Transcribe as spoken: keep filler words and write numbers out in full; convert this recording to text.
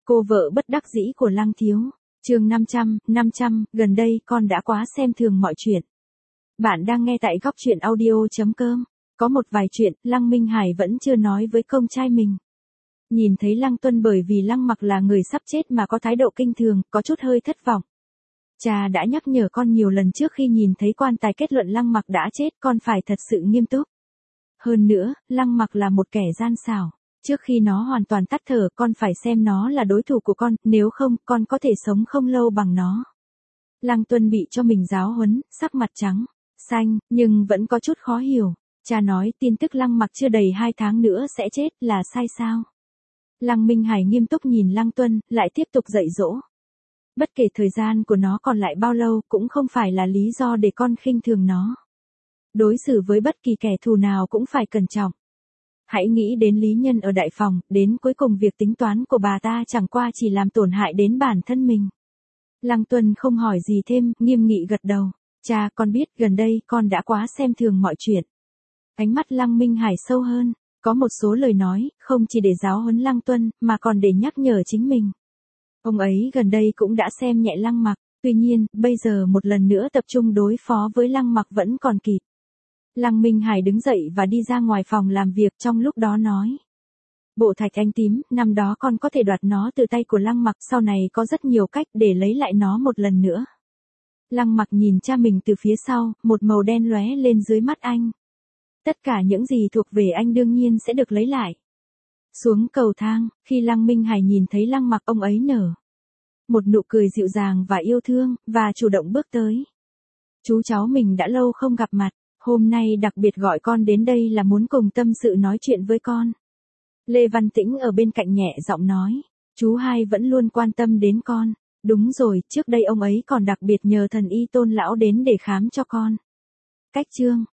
Cô vợ bất đắc dĩ của Lăng Thiếu. Chương năm trăm, năm trăm, gần đây con đã quá xem thường mọi chuyện. Bạn đang nghe tại góc truyện audio chấm com. Có một vài chuyện, Lăng Minh Hải vẫn chưa nói với công trai mình. Nhìn thấy Lăng Tuân bởi vì Lăng Mặc là người sắp chết mà có thái độ kinh thường, có chút hơi thất vọng. Cha đã nhắc nhở con nhiều lần trước khi nhìn thấy quan tài kết luận Lăng Mặc đã chết, con phải thật sự nghiêm túc. Hơn nữa, Lăng Mặc là một kẻ gian xảo. Trước khi nó hoàn toàn tắt thở, con phải xem nó là đối thủ của con, nếu không, con có thể sống không lâu bằng nó. Lăng Tuân bị cho mình giáo huấn, sắc mặt trắng, xanh, nhưng vẫn có chút khó hiểu. Cha nói tin tức Lăng Mặc chưa đầy hai tháng nữa sẽ chết là sai sao? Lăng Minh Hải nghiêm túc nhìn Lăng Tuân, lại tiếp tục dạy dỗ. Bất kể thời gian của nó còn lại bao lâu cũng không phải là lý do để con khinh thường nó. Đối xử với bất kỳ kẻ thù nào cũng phải cẩn trọng. Hãy nghĩ đến lý nhân ở đại phòng, đến cuối cùng việc tính toán của bà ta chẳng qua chỉ làm tổn hại đến bản thân mình. Lăng Tuân không hỏi gì thêm, nghiêm nghị gật đầu. Cha, con biết gần đây con đã quá xem thường mọi chuyện. Ánh mắt Lăng Minh Hải sâu hơn, có một số lời nói, không chỉ để giáo huấn Lăng Tuân, mà còn để nhắc nhở chính mình. Ông ấy gần đây cũng đã xem nhẹ Lăng Mặc, tuy nhiên, bây giờ một lần nữa tập trung đối phó với Lăng Mặc vẫn còn kịp. Lăng Minh Hải đứng dậy và đi ra ngoài phòng làm việc, trong lúc đó nói. Bộ thạch anh tím, năm đó con có thể đoạt nó từ tay của Lăng Mặc, sau này có rất nhiều cách để lấy lại nó một lần nữa. Lăng Mặc nhìn cha mình từ phía sau, một màu đen lóe lên dưới mắt anh. Tất cả những gì thuộc về anh đương nhiên sẽ được lấy lại. Xuống cầu thang, khi Lăng Minh Hải nhìn thấy Lăng Mặc, ông ấy nở một nụ cười dịu dàng và yêu thương, và chủ động bước tới. Chú cháu mình đã lâu không gặp mặt. Hôm nay đặc biệt gọi con đến đây là muốn cùng tâm sự nói chuyện với con. Lê Văn Tĩnh ở bên cạnh nhẹ giọng nói. Chú hai vẫn luôn quan tâm đến con. Đúng rồi, trước đây ông ấy còn đặc biệt nhờ thần y Tôn lão đến để khám cho con. Cách chương.